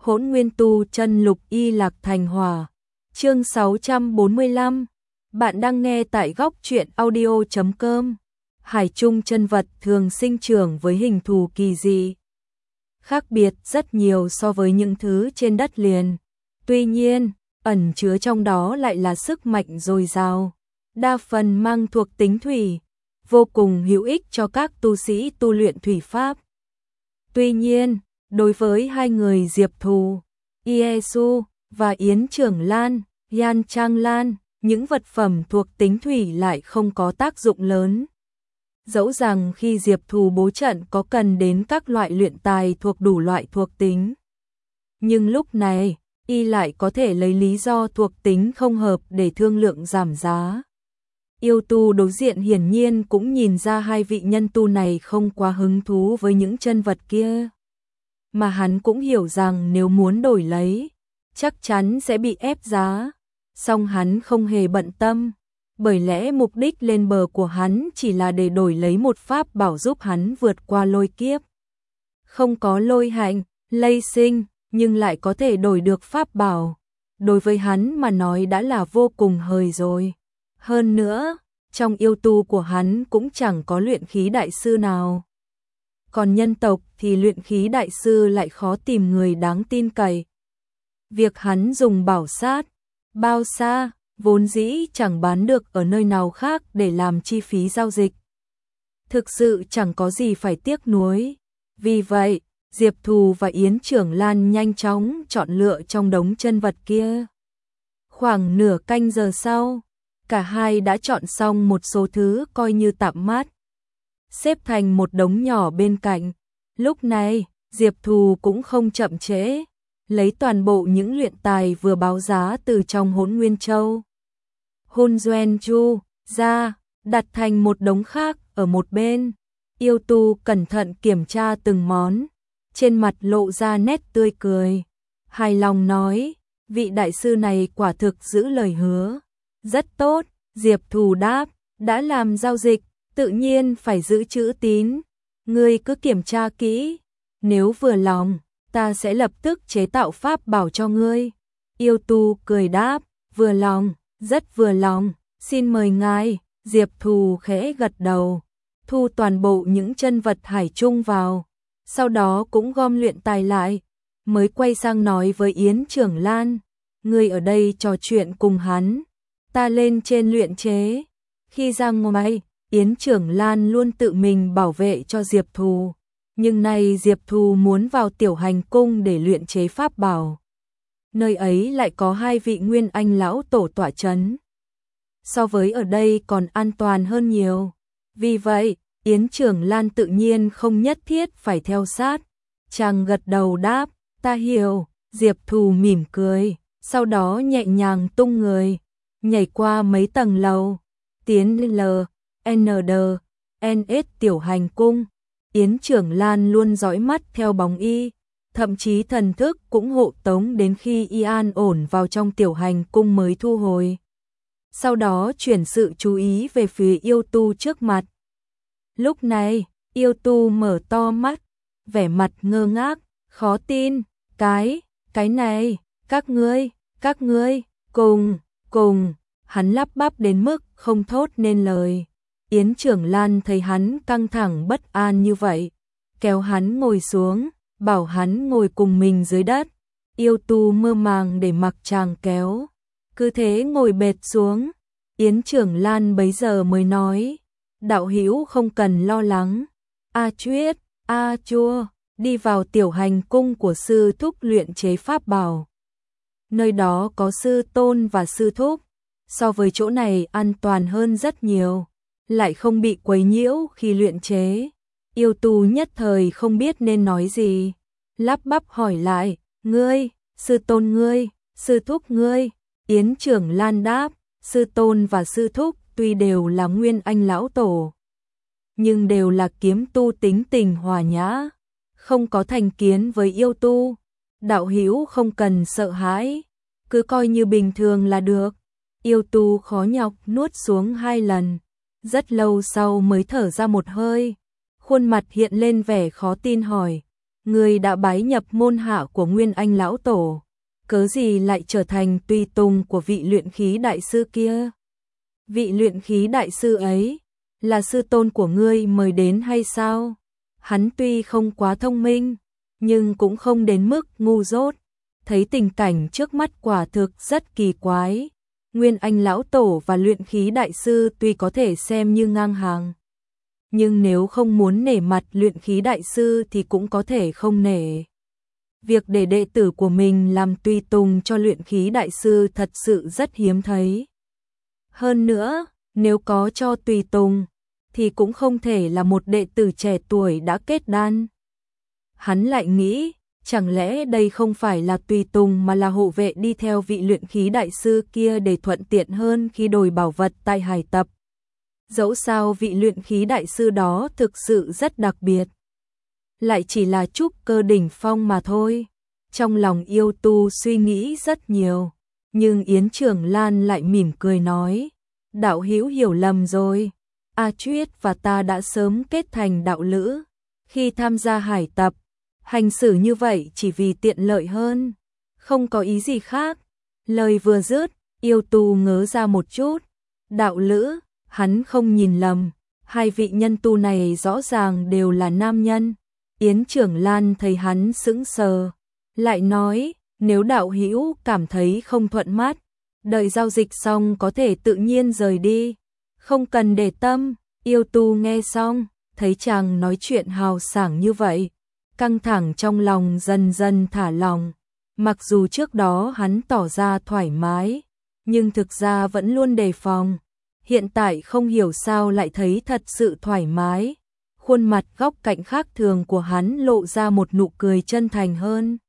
Hỗn Nguyên Tu Chân Lục Y Lạc Thành Hỏa. Chương 645. Bạn đang nghe tại góc truyện audio.com. Hải trung chân vật thường sinh trưởng với hình thù kỳ dị, khác biệt rất nhiều so với những thứ trên đất liền. Tuy nhiên, ẩn chứa trong đó lại là sức mạnh dồi dào, đa phần mang thuộc tính thủy, vô cùng hữu ích cho các tu sĩ tu luyện thủy pháp. Tuy nhiên, đối với hai người Diệp Thù, Iesu và Yến Trưởng Lan, Yan Trang Lan, những vật phẩm thuộc tính thủy lại không có tác dụng lớn. Dẫu rằng khi Diệp Thù bố trận có cần đến các loại luyện tài thuộc đủ loại thuộc tính, nhưng lúc này, y lại có thể lấy lý do thuộc tính không hợp để thương lượng giảm giá. Yêu tu đối diện hiển nhiên cũng nhìn ra hai vị nhân tu này không quá hứng thú với những chân vật kia. Mà hắn cũng hiểu rằng nếu muốn đổi lấy, chắc chắn sẽ bị ép giá. Song hắn không hề bận tâm, bởi lẽ mục đích lên bờ của hắn chỉ là để đổi lấy một pháp bảo giúp hắn vượt qua lôi kiếp. Không có lôi hạnh, lây sinh, nhưng lại có thể đổi được pháp bảo. Đối với hắn mà nói đã là vô cùng hời rồi. Hơn nữa, trong yêu tu của hắn cũng chẳng có luyện khí đại sư nào. Còn nhân tộc thì luyện khí đại sư lại khó tìm người đáng tin cậy. Việc hắn dùng bảo sát, bao xa, vốn dĩ chẳng bán được ở nơi nào khác để làm chi phí giao dịch. Thực sự chẳng có gì phải tiếc nuối. Vì vậy, Diệp Thù và Yến Trưởng Lan nhanh chóng chọn lựa trong đống chân vật kia. Khoảng nửa canh giờ sau, cả hai đã chọn xong một số thứ coi như tạm mát, xếp thành một đống nhỏ bên cạnh. Lúc này, Diệp Thù cũng không chậm trễ, lấy toàn bộ những luyện tài vừa báo giá từ trong Hỗn Nguyên Châu, Hun Duen Chu ra, đặt thành một đống khác ở một bên. Yêu tu cẩn thận kiểm tra từng món, trên mặt lộ ra nét tươi cười, hài lòng nói, vị đại sư này quả thực giữ lời hứa. Rất tốt, Diệp Thù đáp, đã làm giao dịch, tự nhiên phải giữ chữ tín. Ngươi cứ kiểm tra kỹ, nếu vừa lòng, ta sẽ lập tức chế tạo pháp bảo cho ngươi. Yêu tu cười đáp, vừa lòng, rất vừa lòng, xin mời ngài. Diệp Thù khẽ gật đầu, thu toàn bộ những chân vật hải chung vào, sau đó cũng gom luyện tài lại, mới quay sang nói với Yến Trưởng Lan, ngươi ở đây trò chuyện cùng hắn, ta lên trên luyện chế. Khi ra ngoài, Yến Trưởng Lan luôn tự mình bảo vệ cho Diệp Thù, nhưng nay Diệp Thù muốn vào Tiểu Hành Cung để luyện chế pháp bảo. Nơi ấy lại có hai vị Nguyên Anh lão tổ tọa chấn. So với ở đây còn an toàn hơn nhiều. Vì vậy, Yến Trưởng Lan tự nhiên không nhất thiết phải theo sát. Chàng gật đầu đáp, ta hiểu. Diệp Thù mỉm cười, sau đó nhẹ nhàng tung người, nhảy qua mấy tầng lầu, tiến lên NS Tiểu Hành Cung. Yến Trưởng Lan luôn dõi mắt theo bóng y, thậm chí thần thức cũng hộ tống đến khi y an ổn vào trong Tiểu Hành Cung mới thu hồi. Sau đó chuyển sự chú ý về phía yêu tu trước mặt. Lúc này, yêu tu mở to mắt, vẻ mặt ngơ ngác, khó tin, cái này, các ngươi, cùng, hắn lắp bắp đến mức không thốt nên lời. Yến Trưởng Lan thấy hắn căng thẳng bất an như vậy, kéo hắn ngồi xuống, bảo hắn ngồi cùng mình dưới đất. Yêu tu mơ màng để mặc chàng kéo, cứ thế ngồi bệt xuống. Yến Trưởng Lan bấy giờ mới nói, đạo hữu không cần lo lắng, A Chuyết, A Chua, đi vào Tiểu Hành Cung của sư thúc luyện chế pháp bảo. Nơi đó có sư tôn và sư thúc, so với chỗ này an toàn hơn rất nhiều, lại không bị quấy nhiễu khi luyện chế. Yêu tu nhất thời không biết nên nói gì, lắp bắp hỏi lại, ngươi, sư tôn ngươi, sư thúc ngươi. Yến Trưởng Lan đáp, sư tôn và sư thúc tuy đều là Nguyên Anh lão tổ, nhưng đều là kiếm tu tính tình hòa nhã, không có thành kiến với yêu tu. Đạo hữu không cần sợ hãi, cứ coi như bình thường là được. Yêu tu khó nhọc nuốt xuống 2 lần, rất lâu sau mới thở ra một hơi, khuôn mặt hiện lên vẻ khó tin hỏi, Ngươi đã bái nhập môn hạ của Nguyên Anh lão tổ, cớ gì lại trở thành tùy tùng của vị luyện khí đại sư kia? Vị luyện khí đại sư ấy là sư tôn của ngươi mời đến hay sao? Hắn tuy không quá thông minh, nhưng cũng không đến mức ngu dốt. Thấy tình cảnh trước mắt quả thực rất kỳ quái. Nguyên Anh lão tổ và luyện khí đại sư tuy có thể xem như ngang hàng, nhưng nếu không muốn nể mặt luyện khí đại sư thì cũng có thể không nể. Việc để đệ tử của mình làm tùy tùng cho luyện khí đại sư thật sự rất hiếm thấy. Hơn nữa, nếu có cho tùy tùng, thì cũng không thể là một đệ tử trẻ tuổi đã kết đan. Hắn lại nghĩ, chẳng lẽ đây không phải là tùy tùng mà là hộ vệ đi theo vị luyện khí đại sư kia để thuận tiện hơn khi đổi bảo vật tại hải tập. Dẫu sao vị luyện khí đại sư đó thực sự rất đặc biệt, lại chỉ là trúc cơ đỉnh phong mà thôi. Trong lòng Yêu Tu suy nghĩ rất nhiều, nhưng Yến Trưởng Lan lại mỉm cười nói, đạo hữu hiểu lầm rồi, A Chuyết và ta đã sớm kết thành đạo lữ, khi tham gia hải tập, hành xử như vậy chỉ vì tiện lợi hơn, không có ý gì khác. Lời vừa dứt, Yêu Tu ngớ ra một chút, đạo lữ, hắn không nhìn lầm, hai vị nhân tu này rõ ràng đều là nam nhân. Yến Trưởng Lan thấy hắn sững sờ, lại nói, nếu đạo hữu cảm thấy không thuận mắt, đợi giao dịch xong có thể tự nhiên rời đi, không cần để tâm. Yêu Tu nghe xong, thấy chàng nói chuyện hào sảng như vậy, căng thẳng trong lòng dần dần thả lỏng. Mặc dù trước đó hắn tỏ ra thoải mái, nhưng thực ra vẫn luôn đề phòng. Hiện tại không hiểu sao lại thấy thật sự thoải mái. Khuôn mặt góc cạnh khác thường của hắn lộ ra một nụ cười chân thành hơn.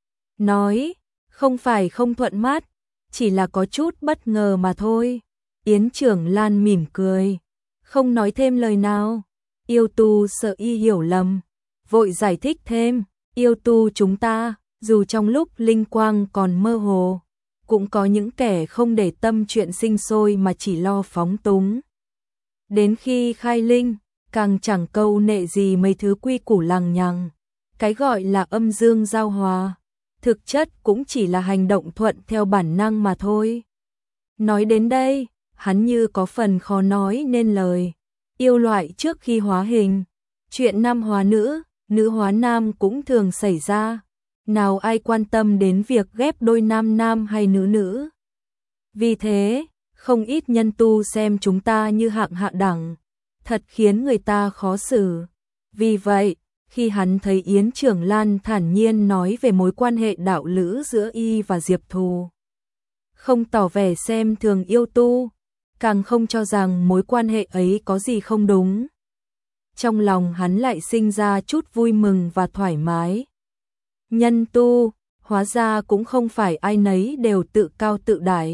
Nói, không phải không thuận mắt, chỉ là có chút bất ngờ mà thôi. Yến Trưởng Lan mỉm cười, không nói thêm lời nào. Yêu Tu sợ y hiểu lầm, vội giải thích thêm, Yêu Tu chúng ta, dù trong lúc linh quang còn mơ hồ, cũng có những kẻ không để tâm chuyện sinh sôi mà chỉ lo phóng túng. Đến khi khai linh, càng chẳng câu nệ gì mấy thứ quy củ lằng nhằng. Cái gọi là âm dương giao hòa, thực chất cũng chỉ là hành động thuận theo bản năng mà thôi. Nói đến đây, hắn như có phần khó nói nên lời. Yêu loại trước khi hóa hình, chuyện nam hóa nữ, nữ hóa nam cũng thường xảy ra. Nào ai quan tâm đến việc ghép đôi nam nam hay nữ nữ. Vì thế, không ít nhân tu xem chúng ta như hạng hạ đẳng, thật khiến người ta khó xử. Vì vậy, khi hắn thấy Yến Trưởng Lan thản nhiên nói về mối quan hệ đạo lữ giữa y và Diệp Thù, không tỏ vẻ xem thường Yêu Tu, càng không cho rằng mối quan hệ ấy có gì không đúng, trong lòng hắn lại sinh ra chút vui mừng và thoải mái. Nhân tu, hóa ra cũng không phải ai nấy đều tự cao tự đại,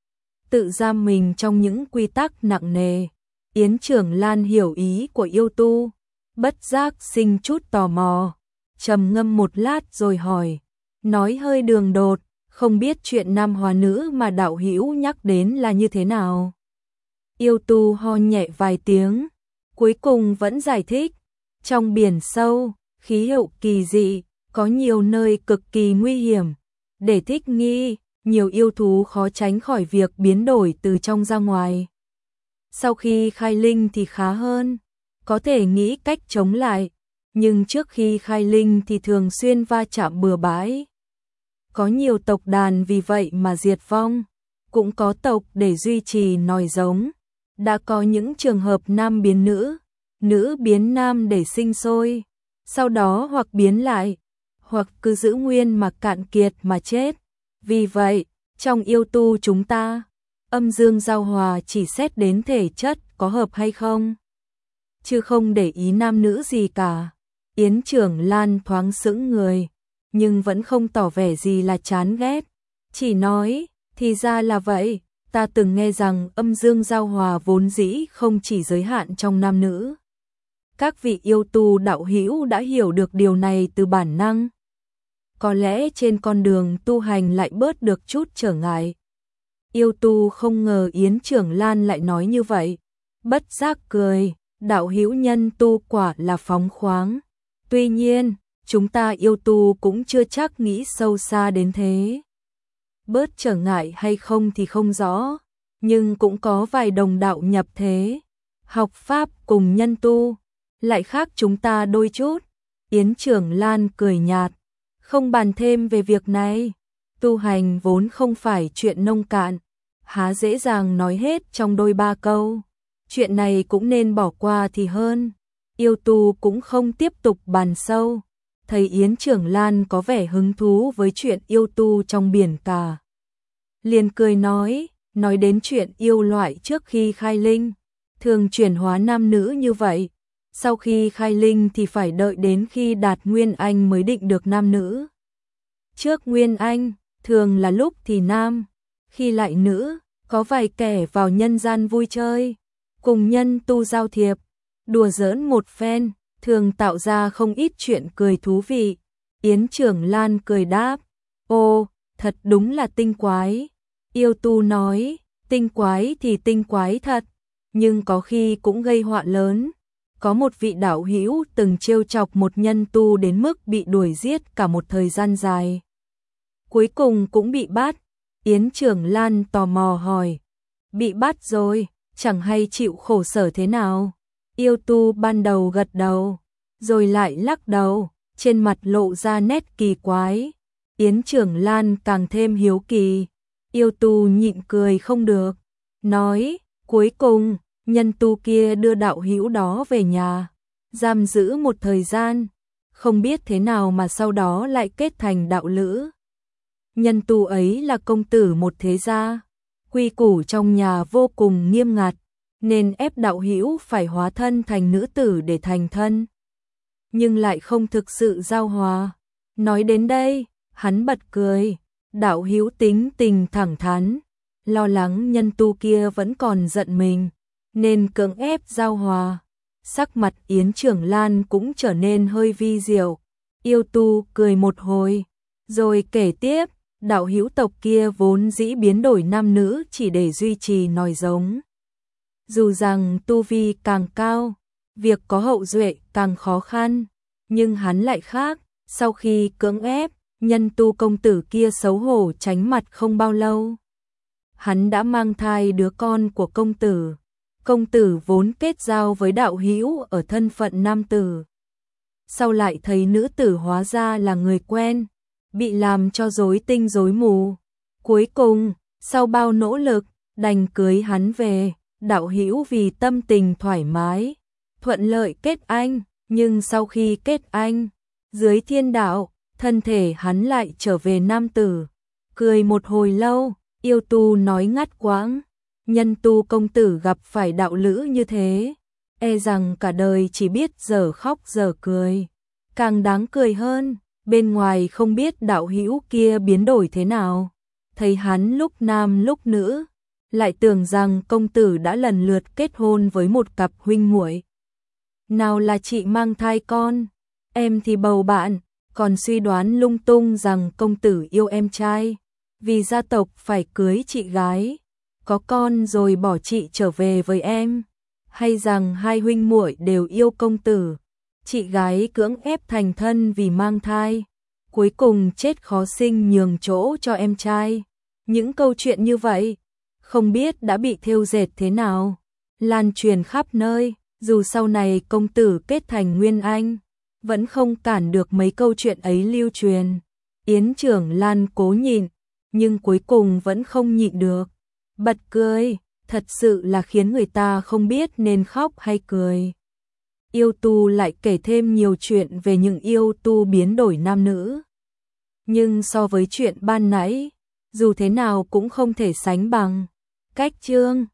tự giam mình trong những quy tắc nặng nề. Yến Trưởng Lan hiểu ý của Yêu Tu, bất giác sinh chút tò mò, trầm ngâm một lát rồi hỏi, nói hơi đường đột, không biết chuyện nam hóa nữ mà đạo hữu nhắc đến là như thế nào. Yêu Tu ho nhẹ vài tiếng, cuối cùng vẫn giải thích, trong biển sâu, khí hậu kỳ dị, có nhiều nơi cực kỳ nguy hiểm, để thích nghi, nhiều yêu thú khó tránh khỏi việc biến đổi từ trong ra ngoài. Sau khi khai linh thì khá hơn, có thể nghĩ cách chống lại, nhưng trước khi khai linh thì thường xuyên va chạm bừa bãi. Có nhiều tộc đàn vì vậy mà diệt vong, cũng có tộc để duy trì nòi giống. Đã có những trường hợp nam biến nữ, nữ biến nam để sinh sôi, sau đó hoặc biến lại, hoặc cứ giữ nguyên mà cạn kiệt mà chết. Vì vậy, trong yêu tu chúng ta, âm dương giao hòa chỉ xét đến thể chất có hợp hay không, chứ không để ý nam nữ gì cả. Yến Trưởng Lan thoáng sững người, nhưng vẫn không tỏ vẻ gì là chán ghét, chỉ nói, thì ra là vậy, ta từng nghe rằng âm dương giao hòa vốn dĩ không chỉ giới hạn trong nam nữ. Các vị yêu tu đạo hữu đã hiểu được điều này từ bản năng. Có lẽ trên con đường tu hành lại bớt được chút trở ngại. Yêu tu không ngờ Yến Trưởng Lan lại nói như vậy, bất giác cười, đạo hữu nhân tu quả là phóng khoáng. Tuy nhiên, chúng ta yêu tu cũng chưa chắc nghĩ sâu xa đến thế. Bớt trở ngại hay không thì không rõ, nhưng cũng có vài đồng đạo nhập thế, học pháp cùng nhân tu, lại khác chúng ta đôi chút. Yến Trưởng Lan cười nhạt, không bàn thêm về việc này, tu hành vốn không phải chuyện nông cạn, há dễ dàng nói hết trong đôi ba câu, chuyện này cũng nên bỏ qua thì hơn. Yêu tu cũng không tiếp tục bàn sâu, thấy Yến Trưởng Lan có vẻ hứng thú với chuyện yêu tu trong biển cả. Liền cười nói đến chuyện yêu loại trước khi khai linh, thường chuyển hóa nam nữ như vậy, sau khi khai linh thì phải đợi đến khi đạt nguyên anh mới định được nam nữ. Trước nguyên anh, thường là lúc thì nam, khi lại nữ, có vài kẻ vào nhân gian vui chơi, cùng nhân tu giao thiệp, đùa giỡn một phen, thường tạo ra không ít chuyện cười thú vị. Yến Trưởng Lan cười đáp, ô, thật đúng là tinh quái. Yêu tu nói, tinh quái thì tinh quái thật, nhưng có khi cũng gây họa lớn. Có một vị đạo hữu từng trêu chọc một nhân tu đến mức bị đuổi giết cả một thời gian dài. Cuối cùng cũng bị bắt. Yến Trưởng Lan tò mò hỏi, bị bắt rồi, chẳng hay chịu khổ sở thế nào? Yêu tu ban đầu gật đầu, rồi lại lắc đầu, trên mặt lộ ra nét kỳ quái. Yến Trưởng Lan càng thêm hiếu kỳ. Yêu tu nhịn cười không được, nói, cuối cùng, nhân tu kia đưa đạo hữu đó về nhà, giam giữ một thời gian, không biết thế nào mà sau đó lại kết thành đạo lữ. Nhân tu ấy là công tử một thế gia, quy củ trong nhà vô cùng nghiêm ngặt, nên ép đạo hữu phải hóa thân thành nữ tử để thành thân, nhưng lại không thực sự giao hòa. Nói đến đây, hắn bật cười. Đạo hữu tính tình thẳng thắn, lo lắng nhân tu kia vẫn còn giận mình, nên cưỡng ép giao hòa. Sắc mặt Yến Trưởng Lan cũng trở nên hơi vi diệu. Yêu tu cười một hồi, rồi kể tiếp, đạo hữu tộc kia vốn dĩ biến đổi nam nữ chỉ để duy trì nòi giống. Dù rằng tu vi càng cao, việc có hậu duệ càng khó khăn, nhưng hắn lại khác, sau khi cưỡng ép, nhân tu công tử kia xấu hổ tránh mặt không bao lâu. Hắn đã mang thai đứa con của công tử. Công tử vốn kết giao với đạo hữu ở thân phận nam tử. Sau lại thấy nữ tử hóa ra là người quen, bị làm cho rối tinh rối mù. Cuối cùng, sau bao nỗ lực, đành cưới hắn về. Đạo hữu vì tâm tình thoải mái, thuận lợi kết anh, nhưng sau khi kết anh, dưới thiên đạo, thân thể hắn lại trở về nam tử. Cười một hồi lâu, yêu tu nói ngắt quãng, nhân tu công tử gặp phải đạo lữ như thế, e rằng cả đời chỉ biết giờ khóc giờ cười. Càng đáng cười hơn, bên ngoài không biết đạo hữu kia biến đổi thế nào, thấy hắn lúc nam lúc nữ, lại tưởng rằng công tử đã lần lượt kết hôn với một cặp huynh muội. Nào là chị mang thai con, em thì bầu bạn, còn suy đoán lung tung rằng công tử yêu em trai, vì gia tộc phải cưới chị gái, có con rồi bỏ chị trở về với em, hay rằng hai huynh muội đều yêu công tử, chị gái cưỡng ép thành thân vì mang thai, cuối cùng chết khó sinh nhường chỗ cho em trai. Những câu chuyện như vậy, không biết đã bị thêu dệt thế nào, lan truyền khắp nơi, dù sau này công tử kết thành nguyên anh, vẫn không cản được mấy câu chuyện ấy lưu truyền. Yến Trưởng Lan cố nhịn, nhưng cuối cùng vẫn không nhịn được, bật cười, thật sự là khiến người ta không biết nên khóc hay cười. Yêu tu lại kể thêm nhiều chuyện về những yêu tu biến đổi nam nữ. Nhưng so với chuyện ban nãy, dù thế nào cũng không thể sánh bằng. Cách chương